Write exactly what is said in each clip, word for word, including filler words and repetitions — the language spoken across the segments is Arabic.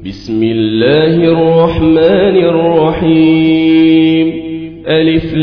بسم الله الرحمن الرحيم. ألف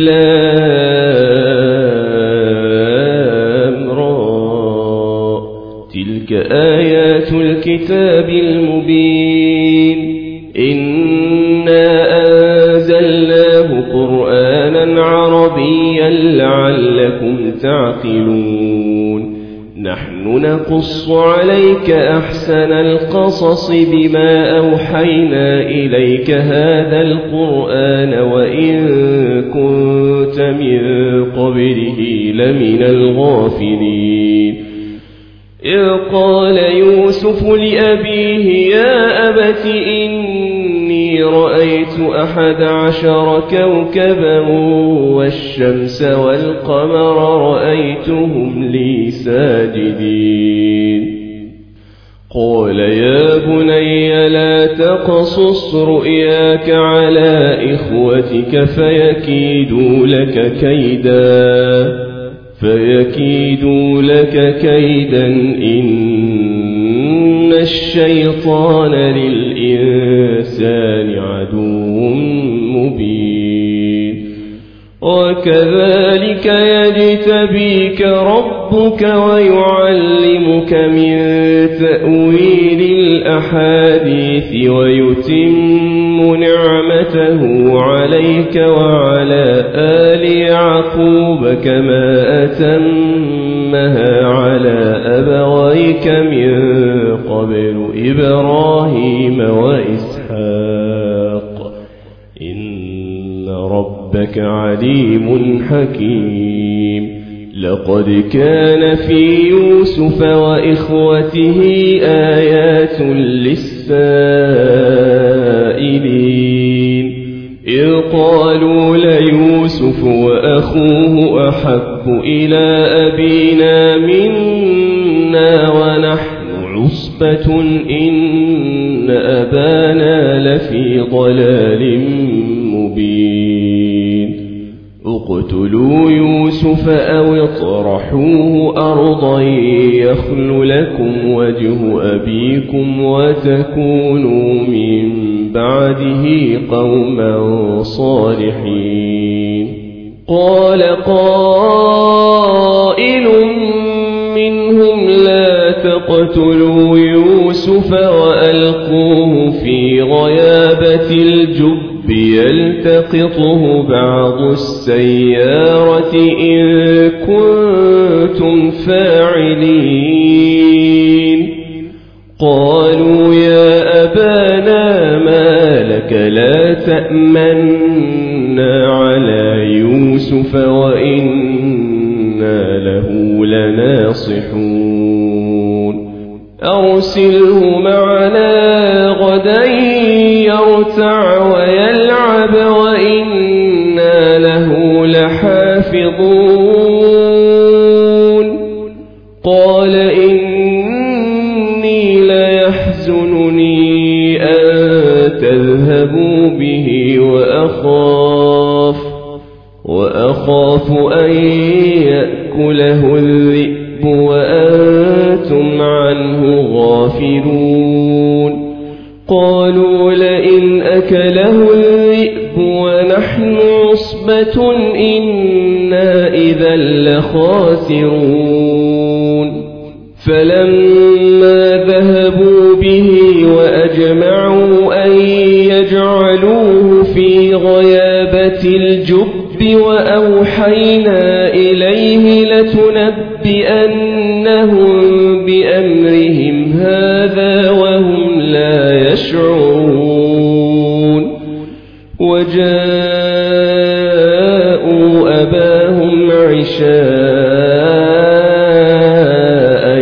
لام را. تلك آيات الكتاب المبين. إنا أنزلناه قرآنا عربيا لعلكم تعقلون. نحن نقص عليك أحسن القصص بما أوحينا إليك هذا القرآن وإن كنت من قبله لمن الغافلين. إذ قال يوسف لأبيه يا أبت إني رأيت أحد عشر كوكبا والشمس والقمر رأيتهم لي ساجدين. قال يا بني لا تقصص رؤياك على إخوتك فيكيدوا لك كيدا فيكيدوا لك كيدا إن الشيطان للإنسان عدو مبين. وكذلك يجتبيك ربك ويعلمك من تأويل الأحاديث ويتم نعمته عليك وعلى آل يعقوب كما أتمها على أبويك من قبل إبراهيم وإسحاق إن ربك عليم حكيم. لقد كان في يوسف وإخوته آيات للسائلين. إذ قالوا ليوسف وأخوه أحب إلى أبينا منا ونحن عصبة إن أبانا لفي ضلال مبين. اقتلوا يوسف أو اطرحوه أرضا يخل لكم وجه أبيكم وتكونوا من بعده قوما صالحين. قال قائل منهم لا تقتلوا يوسف وألقوه في غيابة الجب يلتقطه بعض السيارة إن كنتم فاعلين. قالوا يا أبانا ما لك لا تأمنا على يوسف وإنا له لناصحون. أرسله معنا غدا يرتع ويلعب وإنا له لحافظون. قال إني ليحزنني أن تذهبوا به وأخاف وأخاف أن يأكله الذئب وأنتم عنه غافلون. قالوا لئن أكله الذئب ونحن عصبة إنا إذا لخاسرون. فلما ذهبوا به وأجمعوا أن يجعلوه في غيابة الجب وأوحينا إليه لتنبئنهم بأمرهم هذا وهم لا يشعرون. وجاءوا أباهم عشاء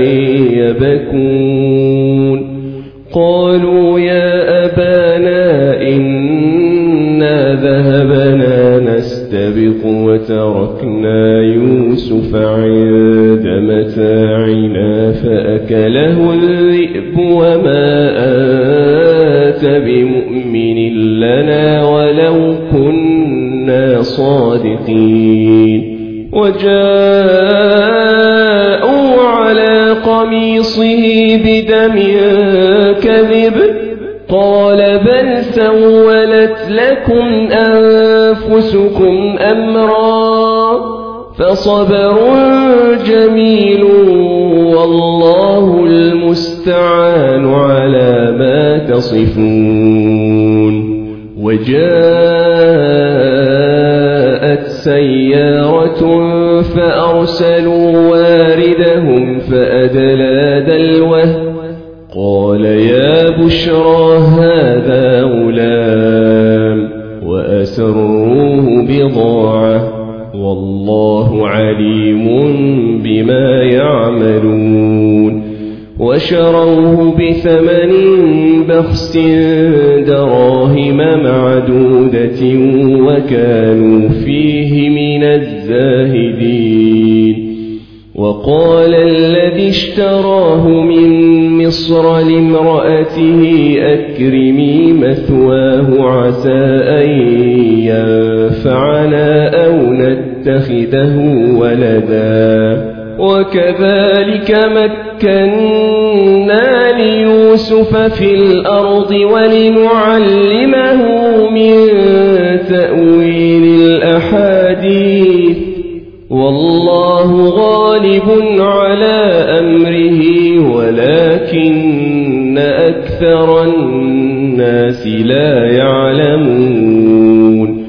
يبكون. قالوا يا أبانا إنا ذهبنا نستبق وتركنا يوسف عند متاعنا فأكله الذئب وما أنت بمؤمن لنا ولو كنا صادقين. وجاءوا على قميصه بدم كذب قال بل سولت لكم أنفسكم أمرا فصبر جميل والله المستعان على ما تصفون. وجاءت سيارة فأرسلوا واردهم فأدلى دلوه قال يا بشرى هذا غلام وأسروه بضاعة والله عليم بما يعملون. وشروه بثمن بخس دراهم معدودة وكانوا فيه من الزاهدين. وقال الذي اشتراه من مصر لامرأته أكرمي مثواه عسى أن ينفعنا أو نتخذه ولدا. وكذلك مكنا ليوسف في الأرض ولنعلمه من تأويل الأحاديث والله غالب على أمره ولكن أكثر الناس لا يعلمون.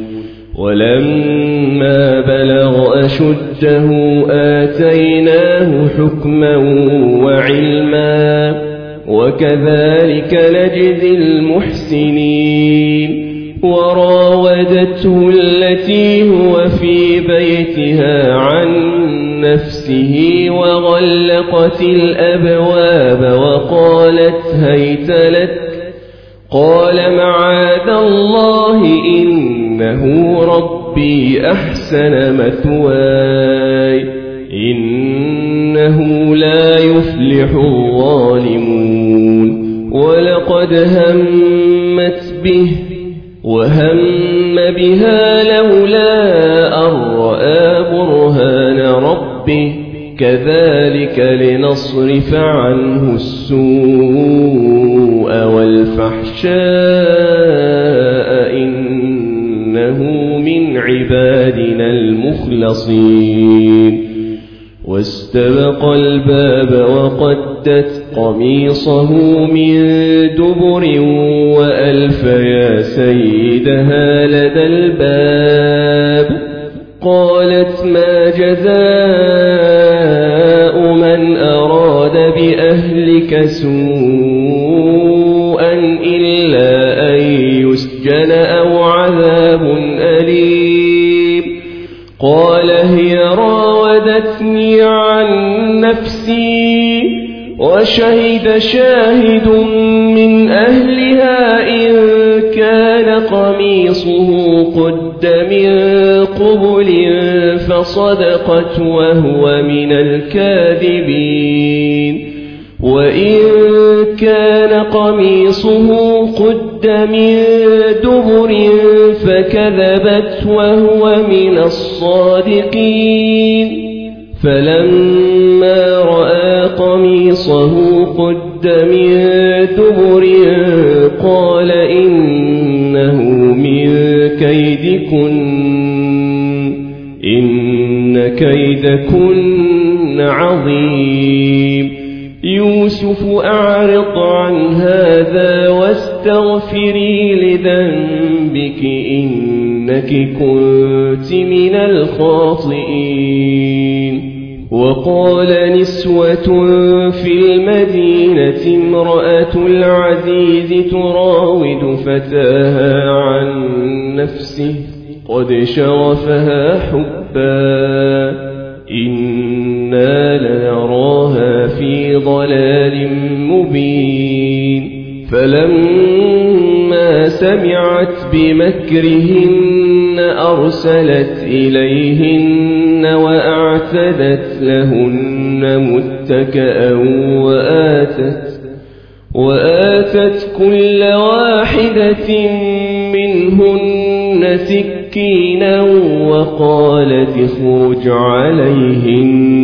ولما بلغ أشده آتيناه حكما وعلما وكذلك نجزي المحسنين. وراودته التي هو في بيتها عن نفسه وغلقت الأبواب وقالت هيت لك قال معاذ الله إنه ربي أحسن مثواي إنه لا يفلح الظالمون. ولقد همت به وهم بها لولا أن رأى برهان ربه كذلك لنصرف عنه السوء والفحشاء إنه من عبادنا المخلصين. واستبق الباب وقدت قميصه من دبر وألف يا سيدها لدى الباب. قالت ما جزاء من أراد بأهلك سوءا إلا أن يسجن أو عذاب أليم. قال هي راودتني عن نفسي وشهد شاهد من أهلها إن كان قميصه قد من قبل فصدقت وهو من الكاذبين. وإن كان قميصه قد من دبر فكذبت وهو من الصادقين. فلما رأى قميصه قد من دبر قال إنه من كيدكن إن كيدكن عظيم. يوسف أعرض عن هذا واستغفري لذنبك إنك كنت من الخاطئين. وقال نسوة في المدينة امرأة العزيز تراود فتاها عن نفسه قد شغفها حبا إنا لنراها في ضلال مبين. فلما سمعت بمكرهن أرسلت إليهن وأعتدت لهن متكئا وآتت, وآتت كل واحدة منهن سكينا وقالت اخرج عليهن.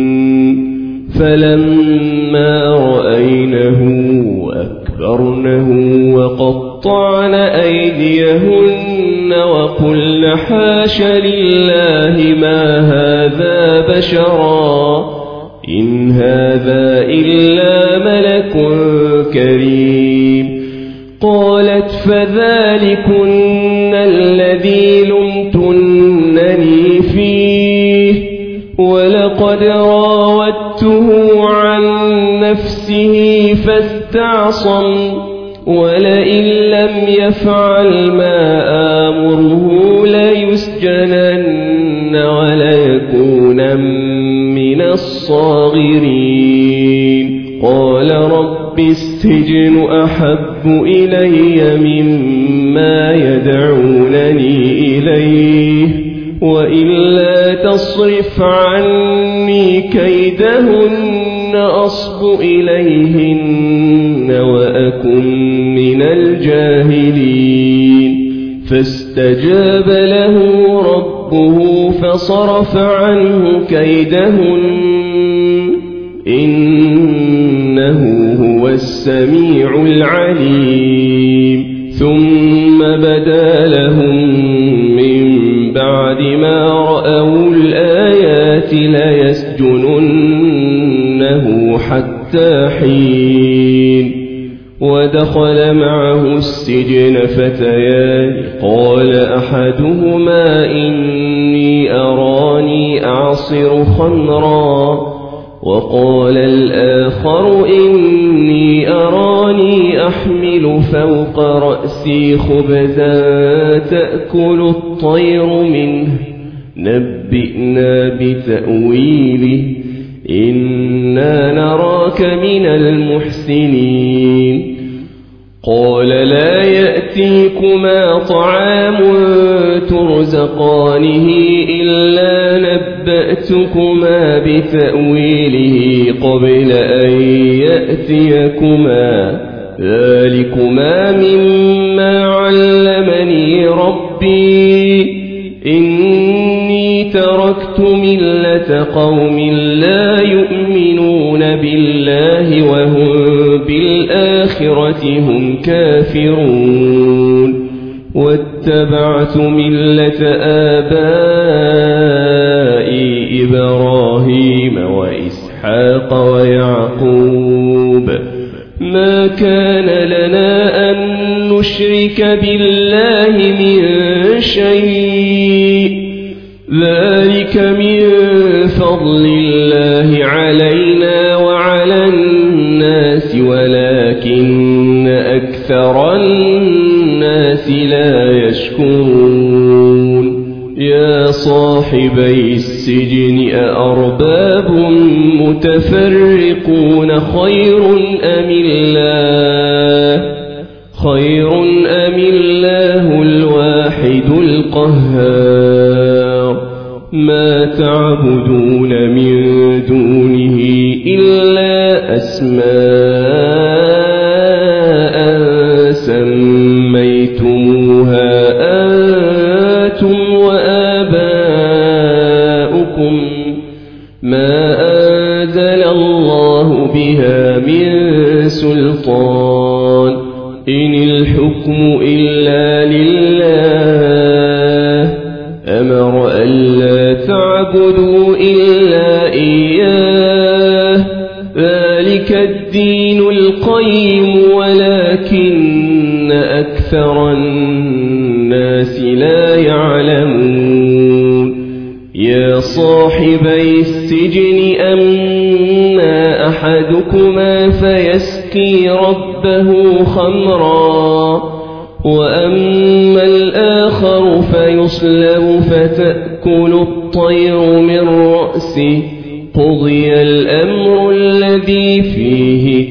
فلما رأينه أكبرنه وقط وقطعن أيديهن وقلن حاش لله ما هذا بشرا إن هذا إلا ملك كريم قالت فذلكن الذي لمتنني فيه ولقد راودته عن نفسه فاستعصم ولئن لم يفعل ما آمره ليسجنن وليكون من الصاغرين قال رب السجن أحب إلي مما يدعونني إليه وإلا تصرف عني كيدهن أصب إليهن وأكن من الجاهلين فاستجاب له ربه فصرف عنه كيدهن إنه هو السميع العليم ثم بدا لهم من بعد ما رأوا الآيات ليسجننه حتى حين ودخل معه السجن فتيان قال أحدهما إني أراني أعصر خمرا وقال الآخر إني أراني أحمل فوق رأسي خبزا تأكل الطير منه نبئنا بتأويله إنا نراك من المحسنين قال لا يأتيكما طعام ترزقانه إلا نبأتكما بتأويله قبل أن يأتيكما ذلكما مما علمني ربي إني تركت ملة قوم لا يؤمنون بالله وهم بالآخرة هم كافرون واتبعت ملة آبائي إبراهيم وإسحاق ويعقوب ما كان لنا أن نشرك بالله من شيء ذلك من فضل الله علينا وعلى الناس ولكن أكثر الناس لا يشكرون يا صاحبي السجن أأرباب متفرقون خير أم الله خير أم الله الواحد القهار ما تعبدون من دونه إلا أسماء سميتموها أنتم وآباؤكم ما أنزل الله بها من سلطان إن الحكم إلا لله أمر ألا تعبدوا إلا إياه ذلك الدين القيم ولكن أكثر الناس لا يعلمون يا صاحبي السجن أما أحدكما فيسقي ربه خمرا وأما الآخر فيصلب فتأكل الطير من رأسه قضي الأمر الذي فيه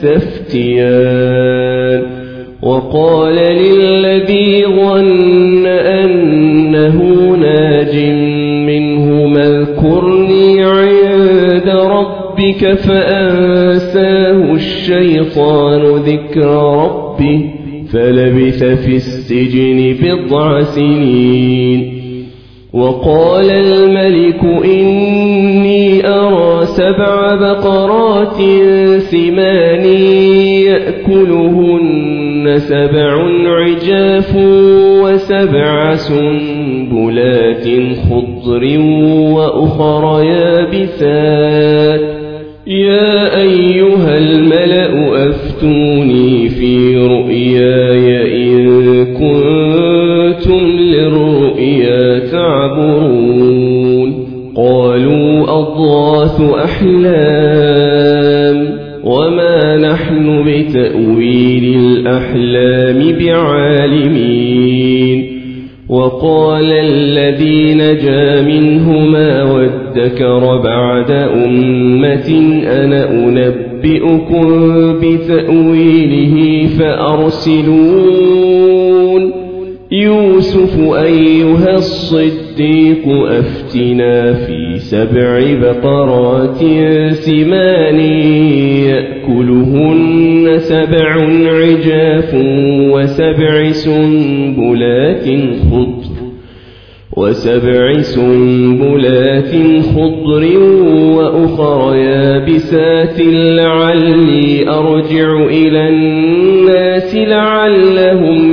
تستفتيان وقال للذي ظن أنه ناج منهما اذكرني عند ربك فأنساه الشيطان ذكر ربه فلبث في السجن بضع سنين وقال الملك إني أرى سبع بقرات سمان يأكلهن سبع عجاف وسبع سنبلات خضر وأخر يابسات يا أيها الملأ أفتوني في رؤياي إن كنتم للرؤيا تعبرون قالوا أضغاث أحلام وما نحن بتأويل الأحلام بعالمين وقال الذي نجا منهما وادكر بعد أمة أنا أنبئكم بتأويله فأرسلون يوسف أيها الصديق أفتنا في سبع بقرات سمان يأكلهن سبع عجاف وسبع سنبلات خضر وسبع سنبلات خضر وأخر يابسات لعلي أرجع إلى الناس لعلهم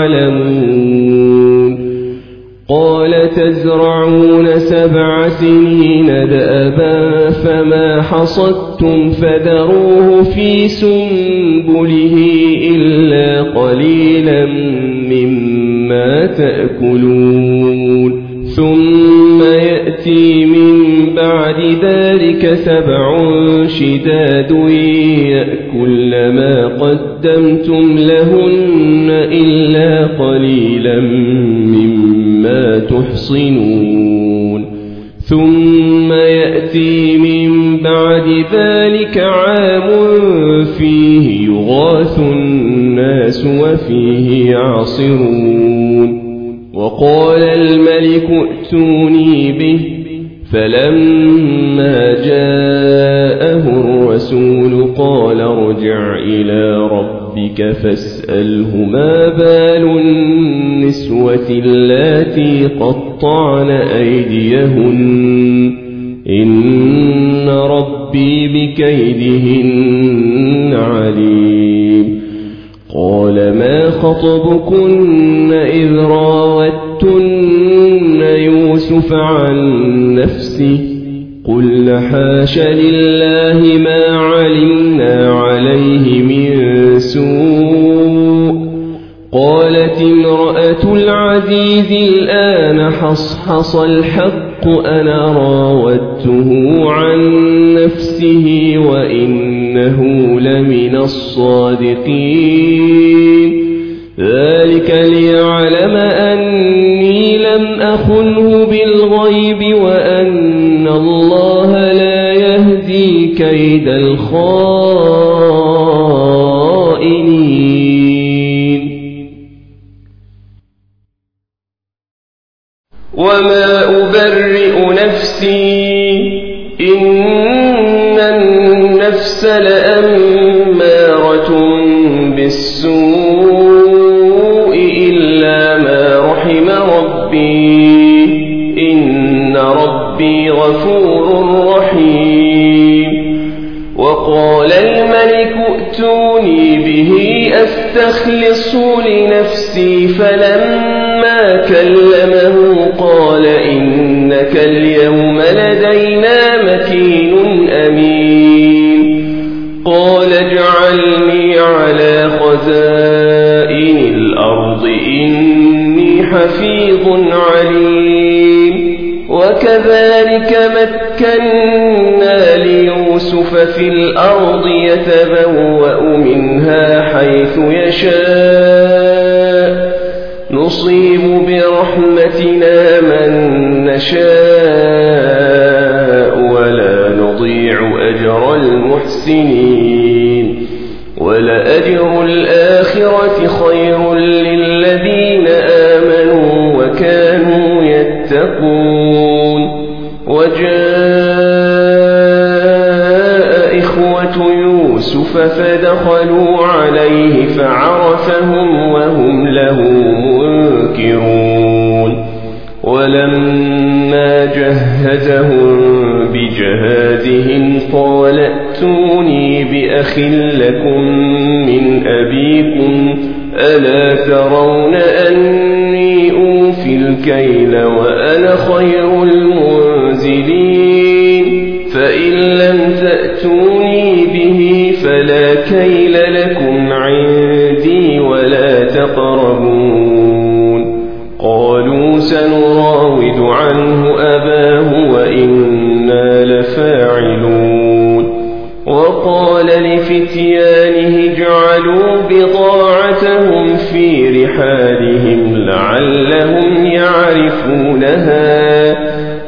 يعلمون قال تزرعون سبع سنين دأبا فما حصدتم فذروه في سنبله إلا قليلا مما تأكلون ثم يأتي من بعد ذلك سبع شداد يأكل ما قدمتم لهن إلا قليلا مما تحصنون ثم يأتي من بعد ذلك عام فيه يغاث الناس وفيه يعصرون وقال الملك ائتوني به فلما جاءه الرسول قال ارجع إلى ربك فاسأله ما بال النسوة اللاتي قطعن أيديهن إن ربي بكيدهن عليم قال ما خطبكن إذ راوتن يوسف عن نفسه قلن حاش لله ما علمنا عليه من سوء قالت امرأة العزيز الآن حصحص الحق أنا راودته عن نفسه وإنه لمن الصادقين ذلك ليعلم أني لم أخنه بالغيب وأن الله لا يهدي كيد الخائنين وما أبرئ نفسي إن النفس لأمارة بالسوء إلا ما رحم ربي إن ربي غفور رحيم وقال الملك ائتوني به أستخلصه لنفسي فلما كلمه قال إنك اليوم لدينا مكين أمين قال اجعلني على خزائن الأرض إني حفيظ عليم وكذلك مكنا ليوسف في الأرض يتبوأ منها حيث يشاء نصيب برحمتنا من نشاء ولا نضيع أجر المحسنين ولأجر الآخرة خير للذين آمنوا وكانوا يتقون وجاء إخوة يوسف فدخلوا عليه فعرفهم وهم له منكرون ولما جهزهم بجهازهم قال ائتوني بأخ لكم من أبيكم ألا ترون أني أوفي الكيل وأنا خير المنزلين فإن لم تأتوني به فلا كيل لكم عندي ولا تقربون قالوا سنراود عنه أباه وإنا لفاعلون وقال لفتيانه اجعلوا بضاعتهم في رحالهم لعلهم يعرفونها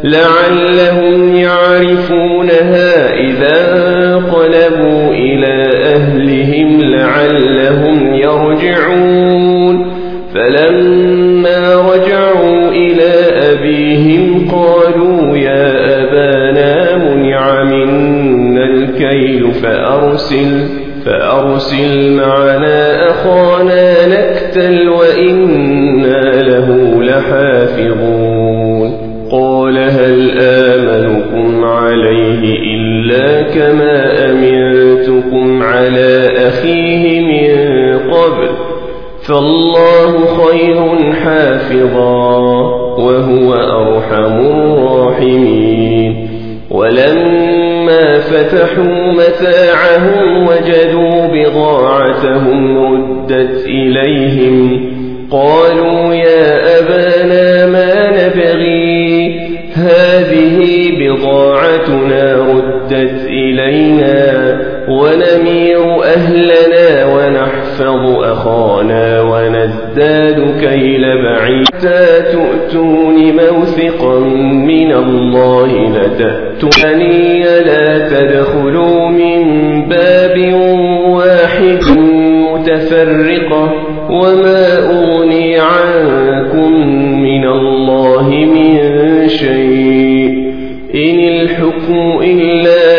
لعلهم يعرفونها إذا انقلبوا إلى أهلهم لعلهم يرجعون فلما رجعوا إلى أبيهم قالوا يا أبانا منع منا الكيل فأرسل فأرسل معنا أخانا نكتل وإنا له لحافظون قال هل آمنكم عليه إلا كما أمنتكم على أخيه من قبل فالله خير حافظا وهو أرحم الراحمين ولما فتحوا متاعهم وجدوا بضاعتهم ردت إليهم قالوا يا أبانا ما نبغي هذه بضاعتنا ردت إلينا ونمير أهلنا ونحفظ أخانا ونزداد كيل بعيد حتى تؤتون موثقا من الله لتأتونني لا تدخلوا من باب واحد متفرقة وما أغني عنكم من الله من شيء إن الحكم إلا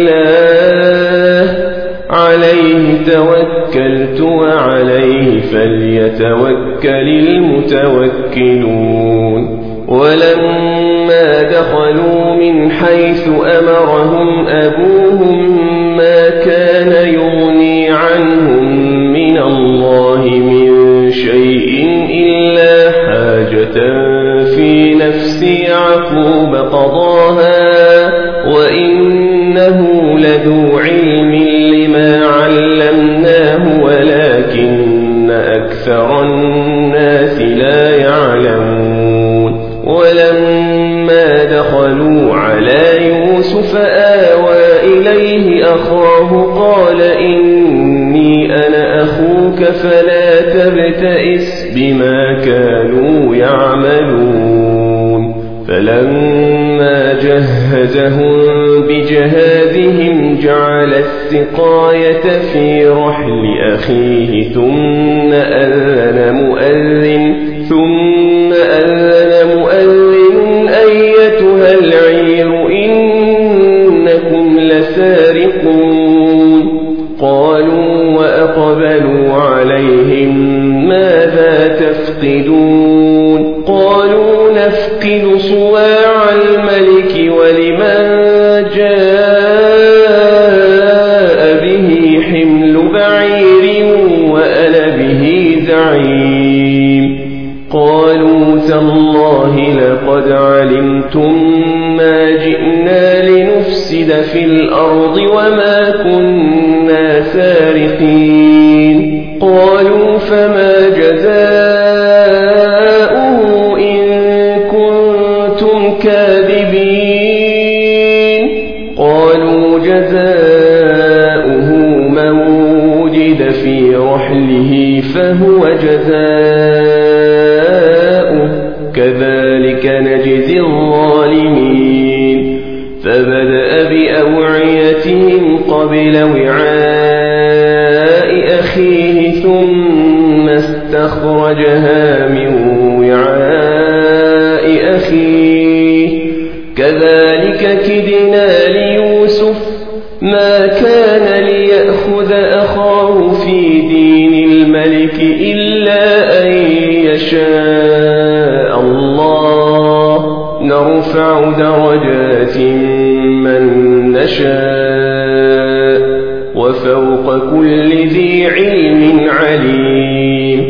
لله عليه توكلت وعليه فليتوكل المتوكلون ولما دخلوا من حيث أمرهم أبوهم ما كان يغني عنهم من الله من شيء إلا حاجة في نفس يعقوب قضاها وإنه لذو علم لما علمناه ولكن أكثر الناس لا يعلمون ولما دخلوا على يوسف آوى إليه أخاه قال إني أنا أخوك فلا تبتئس بما كانوا يعملون فلما جهزهم بجهازهم جعل السقاية في رحل أخيه ثم أذن مؤذن ثم أذن مؤذن أيتها العير إنكم لسارقون قالوا وأقبلوا عليهم ماذا تفقدون قالوا نفقد صواع الملك ولمن جاء به حمل بعير وأنا به زعيم قالوا تالله لقد علمتم ما جئنا لنفسد في الأرض وما كنا سارقين قالوا فما جزاؤه إن كنتم كاذبين قالوا جزاؤه من وجد في رحله فهو جزاؤه كذلك نجزي الظالمين فبدأ بأوعيتهم قبل وعاء أخيه ثم استخرجها من وعاء أخيه كذلك كدنا ليوسف ما كان ليأخذ أخاه في دين الملك إلا أن يشاء الله نرفع درجات من نشاء وفوق كل ذي علم عليم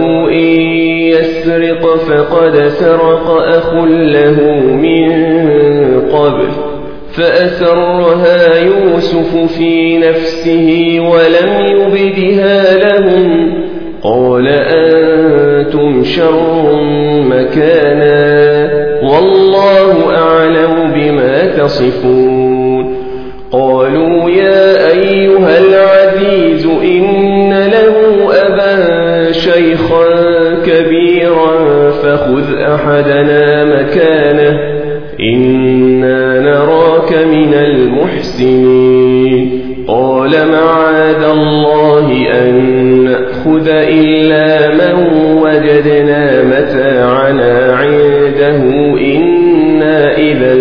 قالوا إن يسرق فقد سرق أخ له من قبل فأسرها يوسف في نفسه ولم يبدها لهم قال أنتم شر مكانا والله أعلم بما تصفون قالوا يا أيها العزيز إن له أبا شيخا كبيرا فخذ أحدنا مكانه إنا نراك من المحسنين قال معاذ الله أن نأخذ إلا من وجدنا متاعنا عنده إنا إذا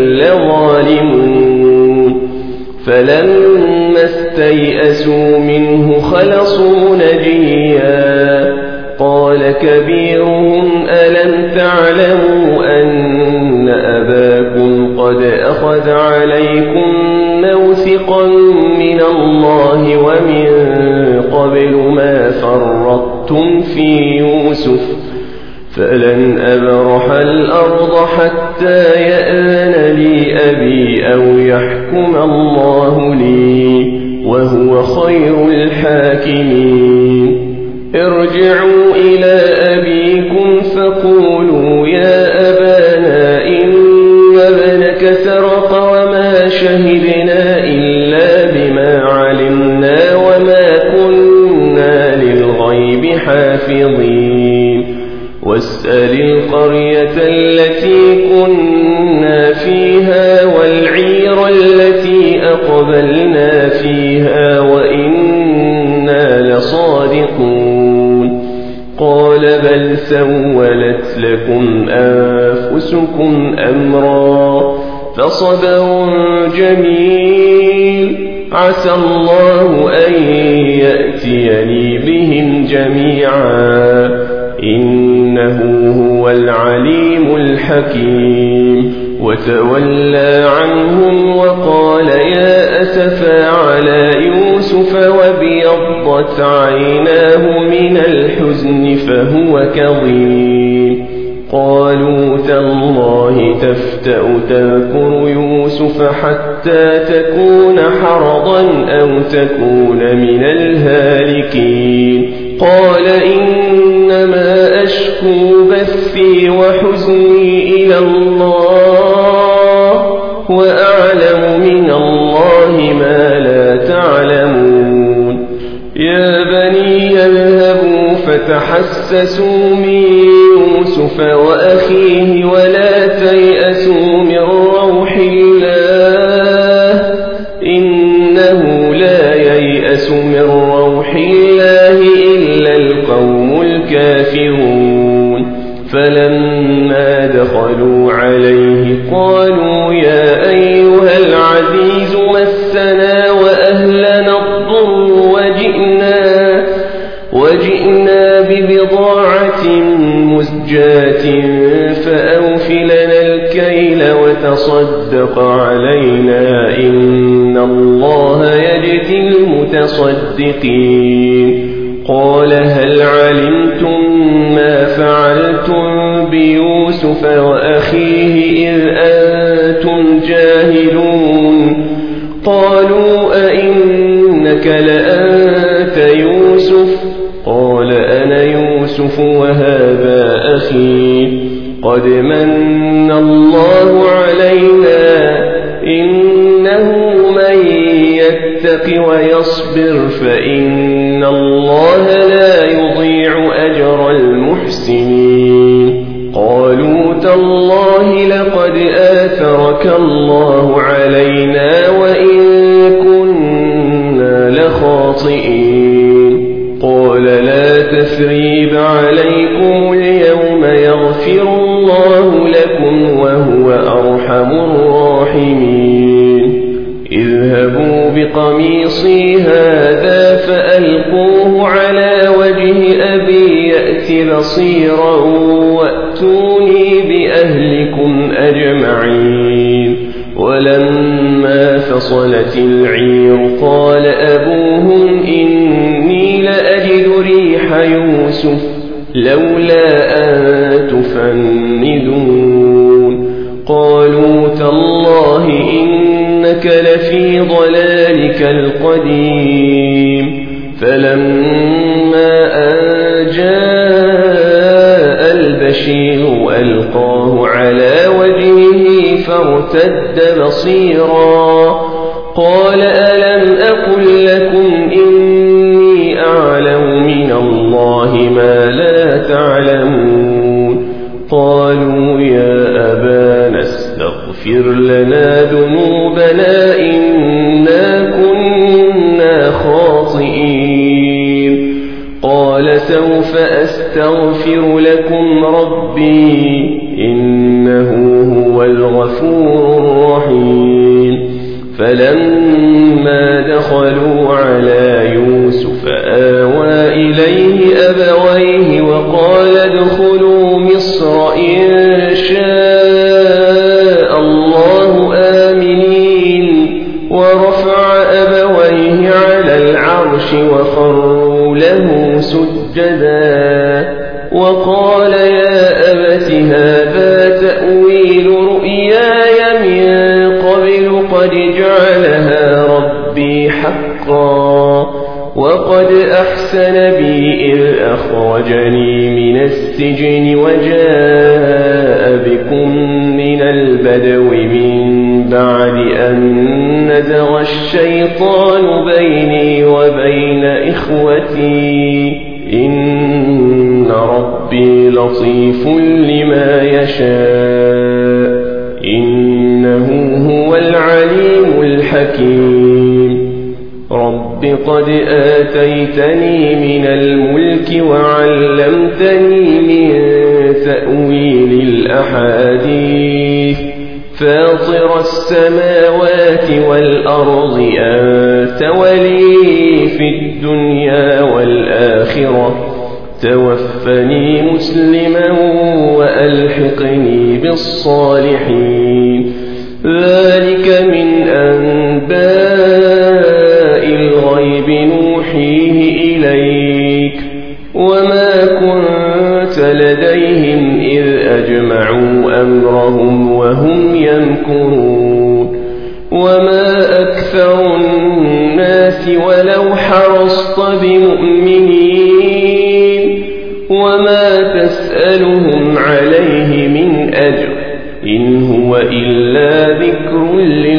لظالمون فلما استيئسوا منه خلصوا نجيا قال كبيرهم ألم تعلموا أن أباكم قد أخذ عليكم موثقا من الله ومن قبل ما فرطتم في يوسف فلن أبرح الأرض حتى يأذن لي أبي أو يحكم الله لي وهو خير الحاكمين ارجعوا إلى أبيكم فقولوا يا أبانا إن ابنك سرق وما شهدنا إلا بما علمنا وما كنا للغيب حافظين واسأل القرية التي كنا فيها والعير التي أقبلنا فيها وإنا لصادقون قال بل سولت لكم أنفسكم أمرا فصبر جميل عسى الله أن يأتيني بهم جميعا إنه هو العليم الحكيم وتولى عنهم وقال يا أسفا على يوسف وابيضت عيناه من الحزن فهو كظيم قالوا تالله تفتأ تذكر يوسف حتى تكون حرضا أو تكون من الهالكين قال إنما أشكو بثي وحزني إلى الله وأعلم من الله ما لا تعلمون يا بني اذهبوا فتحسسوا من يوسف وأخيه ولا تيأسوا من روح الله إنه لا ييأس من روح الله إلا القوم الكافرون فلما دخلوا عليه قالوا يا أيها العزيز مسنا وأهلنا الضر وجئنا, وجئنا ببضاعة مزجاة فأوف لنا الكيل وتصدق علينا إن الله يجزي المتصدقين قال هل علمتم ما فعلتم بيوسف وأخيه إذ أنتم جاهلون قالوا أئنك لأنت يوسف قال أنا يوسف وهذا أخي قد من الله علينا إنه من يتق ويصبر فإن الله لا يضيع أجر المحسنين قالوا تالله لقد آثرك الله علينا وإن كنا لخاطئين قال لا تثريب عليكم اليوم يغفر الله لكم وهو أرحم الراحمين اذهبوا بقميصي هذا فألقوه على وجه أبي يأت بصيرا وأتوني بأهلكم أجمعين ولما فصلت العير قال أبوهم إني لأجد ريح يوسف لولا أن تفندون قالوا تالله إنك لفي ضلالك القديم فلما أن جاء البشير ألقاه على وجهه فارتد بصيرا قال ألم أقل لكم إني أعلم من الله ما لا تعلمون قالوا يا أبانا استغفر لنا ذنوبنا إنا كنا خاطئين قال سوف أستغفر لكم ربي إنه هو الغفور الرحيم فلما دخلوا على يوسف آوى إليه أبويه وقال ادخلوا مصر إن شاء الله آمنين ورفع أبويه على العرش وخروا له سجدا وقال يا أبت هذا تأويل رؤياي من قبل قد جعلها ربي حقا وقد أحسن بي إذ أخرجني من السجن وجاء بكم من البدو من بعد أن نزغ الشيطان بيني وبين إخوتي إن ربي لطيف لما يشاء إنه هو العليم الحكيم رب قد آتيتني من الملك وعلمتني من تأويل الأحاديث فاطر السماوات والأرض أنت ولي في الدنيا والآخرة توفني مسلما وألحقني بالصالحين ذلك من أنباء الغيب نوحيه إليك وما كنت لديهم إذ أجمعوا أمرهم وهم يمكرون وما أكثر الناس ولو حرصت بمؤمنين وما تسألهم عليه من أجر إن هو إلا ذكر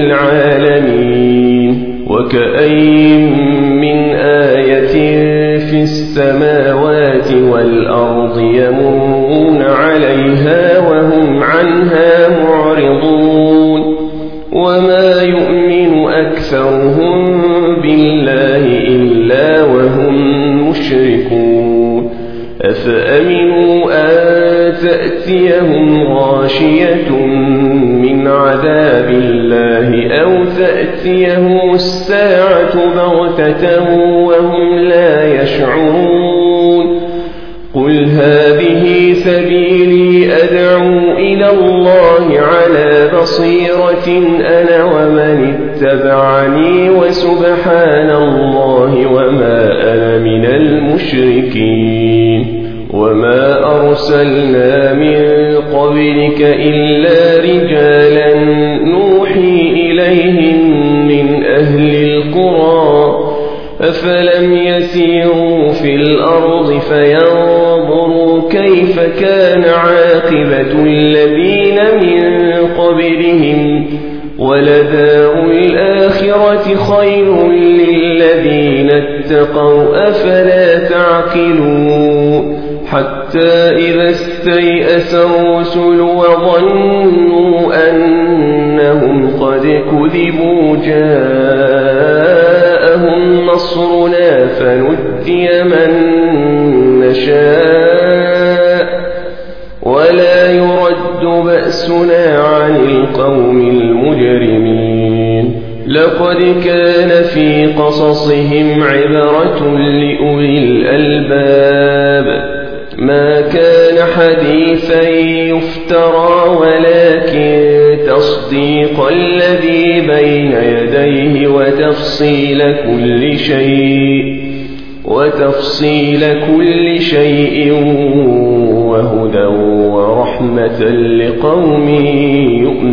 للعالمين وكأين من آية في السماوات والأرض يمرون عليها وهم عنها معرضون وما يؤمن أكثرهم بالله إلا وهم مشركون أفأمنوا أن تأتيهم غاشية من عذاب الله أو تأتيهم الساعة بغتة وهم لا يشعرون قل هذه سبيلي أدعو إلى الله على بصيرة أنا ومن اتبعني وسبحان الله وما أنا من المشركين وما أرسلنا من قبلك إلا رجالا نوحي إليهم من أهل القرى أفلم يسيروا في الأرض فينظروا كيف كان عاقبة الذين من قبلهم ولدار الآخرة خير للذين اتقوا أفلا تعقلون حتى إذا استيأس الرسل وظنوا أنهم قد كذبوا جاءهم نصرنا فنجي من نشاء ولا يرد بأسنا عن القوم المجرمين لقد كان في قصصهم عبرة لأولي الألباب ما كان حديثا يفترى ولكن تصديق الذي بين يديه وتفصيل كل شيء وتفصيل كل شيء وهدى ورحمة لقوم يؤمنون.